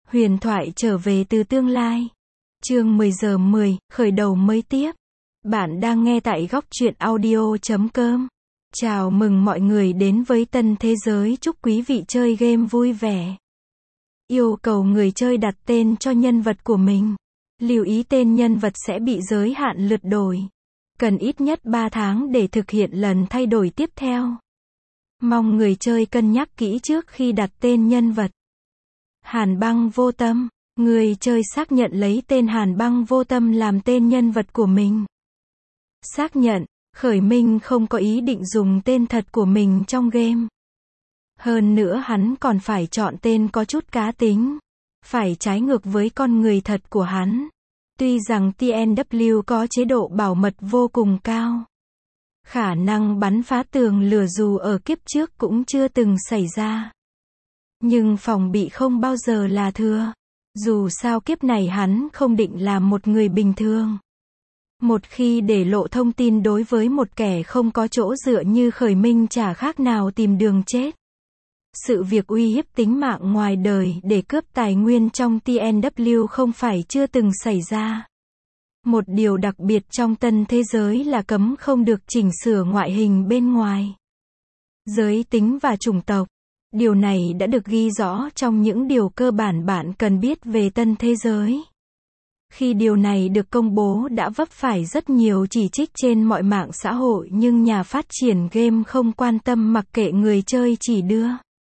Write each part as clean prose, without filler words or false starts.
Huyền thoại trở về từ tương lai. Chương 10 giờ 10, khởi đầu mới tiếp. Bạn đang nghe tại góc truyện audio.com. Chào mừng mọi người đến với tân thế giới, chúc quý vị chơi game vui vẻ. Yêu cầu người chơi đặt tên cho nhân vật của mình. Lưu ý tên nhân vật sẽ bị giới hạn lượt đổi. Cần ít nhất 3 tháng để thực hiện lần thay đổi tiếp theo. Mong người chơi cân nhắc kỹ trước khi đặt tên nhân vật. Hàn Băng Vô Tâm. Người chơi xác nhận lấy tên Hàn Băng Vô Tâm làm tên nhân vật của mình. Xác nhận, Khởi Minh không có ý định dùng tên thật của mình trong game. Hơn nữa hắn còn phải chọn tên có chút cá tính. Phải trái ngược với con người thật của hắn. Tuy rằng TNW có chế độ bảo mật vô cùng cao. Khả năng bắn phá tường lửa dù ở kiếp trước cũng chưa từng xảy ra. Nhưng phòng bị không bao giờ là thừa. Dù sao kiếp này hắn không định làm một người bình thường. Một khi để lộ thông tin đối với một kẻ không có chỗ dựa như Khởi Minh chả khác nào tìm đường chết. Sự việc uy hiếp tính mạng ngoài đời để cướp tài nguyên trong TNW không phải chưa từng xảy ra. Một điều đặc biệt trong tân thế giới là cấm không được chỉnh sửa ngoại hình bên ngoài. Giới tính và chủng tộc. Điều này đã được ghi rõ trong những điều cơ bản bạn cần biết về tân thế giới. Khi điều này được công bố đã vấp phải rất nhiều chỉ trích trên mọi mạng xã hội, nhưng nhà phát triển game không quan tâm, mặc kệ người chơi chỉ đưa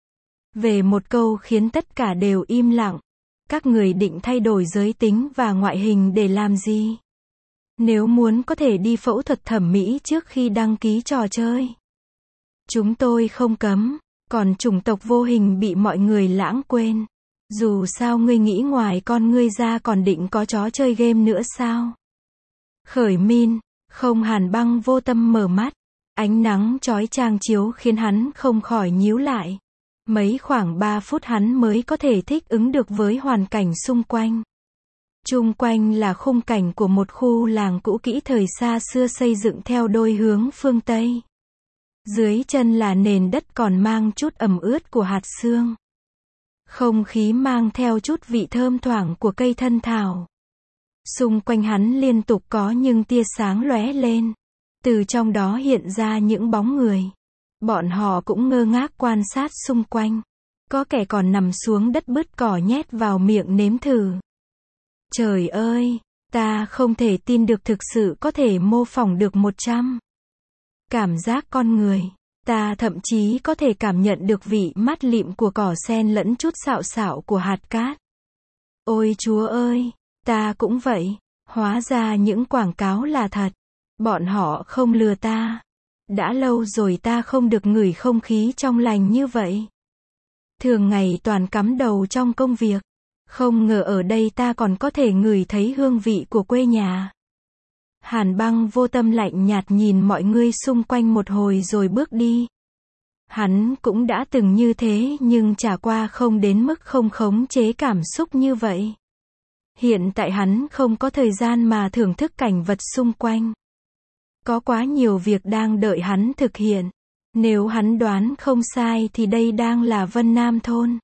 về một câu khiến tất cả đều im lặng. Các người định thay đổi giới tính và ngoại hình để làm gì? Nếu muốn có thể đi phẫu thuật thẩm mỹ trước khi đăng ký trò chơi. Chúng tôi không cấm. Còn chủng tộc vô hình bị mọi người lãng quên. Dù sao ngươi nghĩ ngoài con ngươi ra còn định có chó chơi game nữa sao? Khởi Minh, không. Hàn Băng Vô Tâm mở mắt. Ánh nắng chói chang chiếu khiến hắn không khỏi nhíu lại. Khoảng 3 phút hắn mới có thể thích ứng được với hoàn cảnh xung quanh. Chung quanh là khung cảnh của một khu làng cũ kỹ thời xa xưa xây dựng theo đôi hướng phương Tây. Dưới chân là nền đất còn mang chút ẩm ướt của hạt sương. Không khí mang theo chút vị thơm thoảng của cây thân thảo. Xung quanh hắn liên tục có những tia sáng lóe lên. Từ trong đó hiện ra những bóng người. Bọn họ cũng ngơ ngác quan sát xung quanh. Có kẻ còn nằm xuống đất bứt cỏ nhét vào miệng nếm thử. Trời ơi, ta không thể tin được thực sự có thể mô phỏng được 100. Cảm giác con người. Ta thậm chí có thể cảm nhận được vị mát lịm của cỏ sen lẫn chút xạo xạo của hạt cát. Ôi Chúa ơi, ta cũng vậy. Hóa ra những quảng cáo là thật. Bọn họ không lừa ta. Đã lâu rồi ta không được ngửi không khí trong lành như vậy. Thường ngày toàn cắm đầu trong công việc. Không ngờ ở đây ta còn có thể ngửi thấy hương vị của quê nhà. Hàn Băng Vô Tâm lạnh nhạt nhìn mọi người xung quanh một hồi rồi bước đi. Hắn cũng đã từng như thế nhưng chả qua không đến mức không khống chế cảm xúc như vậy. Hiện tại hắn không có thời gian mà thưởng thức cảnh vật xung quanh. Có quá nhiều việc đang đợi hắn thực hiện. Nếu hắn đoán không sai thì đây đang là Vân Nam thôn.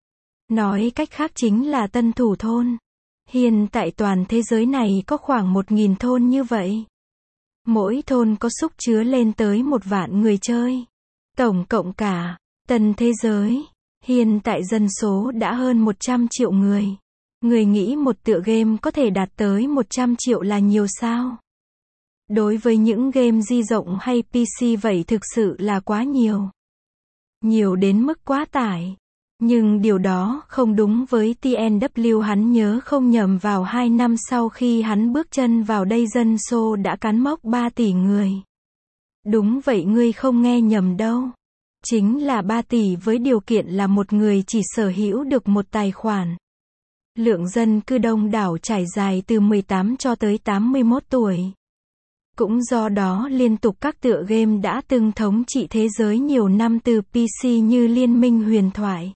Nói cách khác chính là Tân Thủ thôn. Hiện tại toàn thế giới này có khoảng 1.000 thôn như vậy. Mỗi thôn có sức chứa lên tới 1 vạn người chơi. Tổng cộng cả tân thế giới, hiện tại dân số đã hơn 100 triệu người. Người nghĩ một tựa game có thể đạt tới 100 triệu là nhiều sao? Đối với những game di động hay PC vậy thực sự là quá nhiều. Nhiều đến mức quá tải. Nhưng điều đó không đúng với TNW. Hắn nhớ không nhầm vào 2 năm sau khi hắn bước chân vào đây dân số đã cán mốc 3 tỷ người. Đúng vậy, ngươi không nghe nhầm đâu. Chính là 3 tỷ với điều kiện là một người chỉ sở hữu được một tài khoản. Lượng dân cư đông đảo trải dài từ 18 cho tới 81 tuổi. Cũng do đó liên tục các tựa game đã từng thống trị thế giới nhiều năm, từ PC như Liên minh huyền thoại,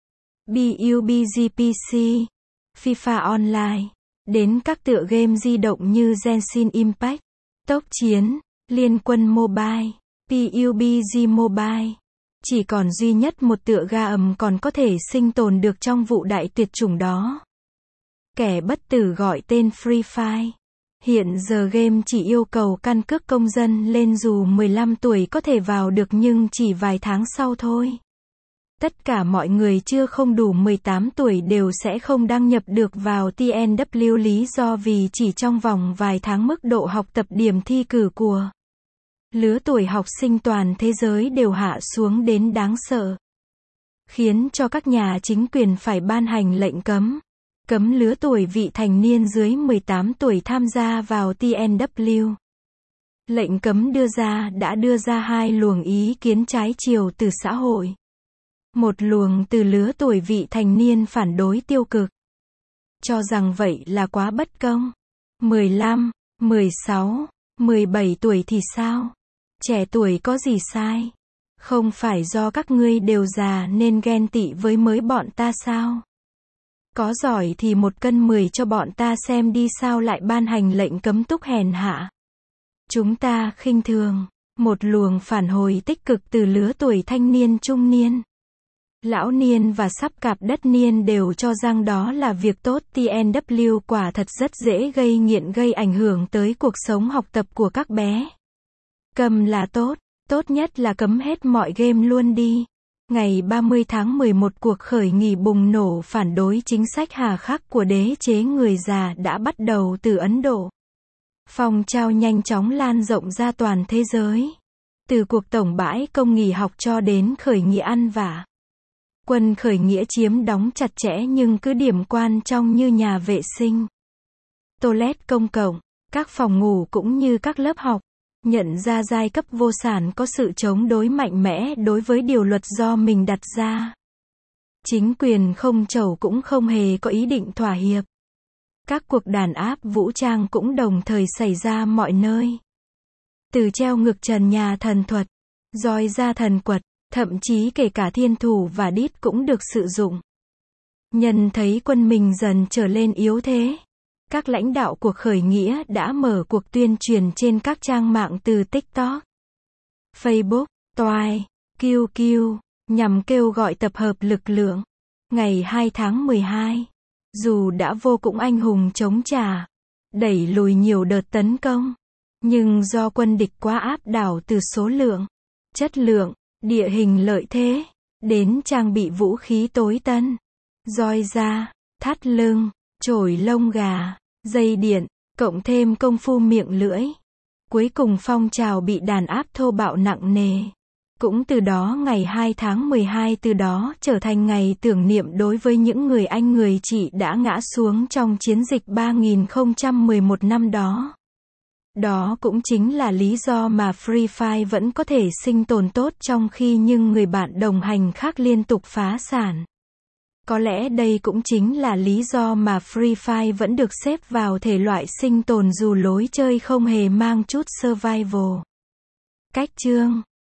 PUBG PC, FIFA Online, đến các tựa game di động như Genshin Impact, Tốc Chiến, Liên Quân Mobile, PUBG Mobile. Chỉ còn duy nhất một tựa ga ầm còn có thể sinh tồn được trong vụ đại tuyệt chủng đó. Kẻ bất tử gọi tên Free Fire. Hiện giờ game chỉ yêu cầu căn cước công dân lên, dù 15 tuổi có thể vào được nhưng chỉ vài tháng sau thôi. Tất cả mọi người chưa không đủ 18 tuổi đều sẽ không đăng nhập được vào TNW, lý do vì chỉ trong vòng vài tháng mức độ học tập, điểm thi cử của lứa tuổi học sinh toàn thế giới đều hạ xuống đến đáng sợ. Khiến cho các nhà chính quyền phải ban hành lệnh cấm lứa tuổi vị thành niên dưới 18 tuổi tham gia vào TNW. Lệnh cấm đã đưa ra hai luồng ý kiến trái chiều từ xã hội. Một luồng từ lứa tuổi vị thành niên phản đối tiêu cực, cho rằng vậy là quá bất công. 15, 16, 17 tuổi thì sao? Trẻ tuổi có gì sai? Không phải do các ngươi đều già nên ghen tị với mới bọn ta sao? Có giỏi thì 1 cân 10 cho bọn ta xem đi, sao lại ban hành lệnh cấm túc hèn hạ? Chúng ta khinh thường. Một luồng phản hồi tích cực từ lứa tuổi thanh niên, trung niên, lão niên và sắp cạp đất niên đều cho rằng đó là việc tốt. TNW quả thật rất dễ gây nghiện, gây ảnh hưởng tới cuộc sống học tập của các bé. Cấm là tốt, tốt nhất là cấm hết mọi game luôn đi. Ngày 30 tháng 11, cuộc khởi nghĩa bùng nổ phản đối chính sách hà khắc của đế chế người già đã bắt đầu từ Ấn Độ. Phong trào nhanh chóng lan rộng ra toàn thế giới. Từ cuộc tổng bãi công nghỉ học cho đến khởi nghĩa ăn vạ. Quân khởi nghĩa chiếm đóng chặt chẽ những cứ điểm quan trọng như nhà vệ sinh, toilet công cộng, các phòng ngủ cũng như các lớp học. Nhận ra giai cấp vô sản có sự chống đối mạnh mẽ đối với điều luật do mình đặt ra. Chính quyền không chầu cũng không hề có ý định thỏa hiệp. Các cuộc đàn áp vũ trang cũng đồng thời xảy ra mọi nơi. Từ treo ngược trần nhà thần thuật, roi ra thần quật, thậm chí kể cả thiên thủ và đít cũng được sử dụng. Nhân thấy quân mình dần trở lên yếu thế, các lãnh đạo cuộc khởi nghĩa đã mở cuộc tuyên truyền trên các trang mạng từ TikTok, Facebook, Twitter, QQ, nhằm kêu gọi tập hợp lực lượng. Ngày 2 tháng 12, dù đã vô cùng anh hùng chống trả, đẩy lùi nhiều đợt tấn công, nhưng do quân địch quá áp đảo từ số lượng, chất lượng, địa hình lợi thế, đến trang bị vũ khí tối tân, roi da, thắt lưng, chổi lông gà, dây điện, cộng thêm công phu miệng lưỡi. Cuối cùng phong trào bị đàn áp thô bạo nặng nề. Cũng từ đó ngày 2 tháng 12 từ đó trở thành ngày tưởng niệm đối với những người anh người chị đã ngã xuống trong chiến dịch 3011 năm đó. Đó cũng chính là lý do mà Free Fire vẫn có thể sinh tồn tốt trong khi những người bạn đồng hành khác liên tục phá sản. Có lẽ đây cũng chính là lý do mà Free Fire vẫn được xếp vào thể loại sinh tồn dù lối chơi không hề mang chút survival. Cách chương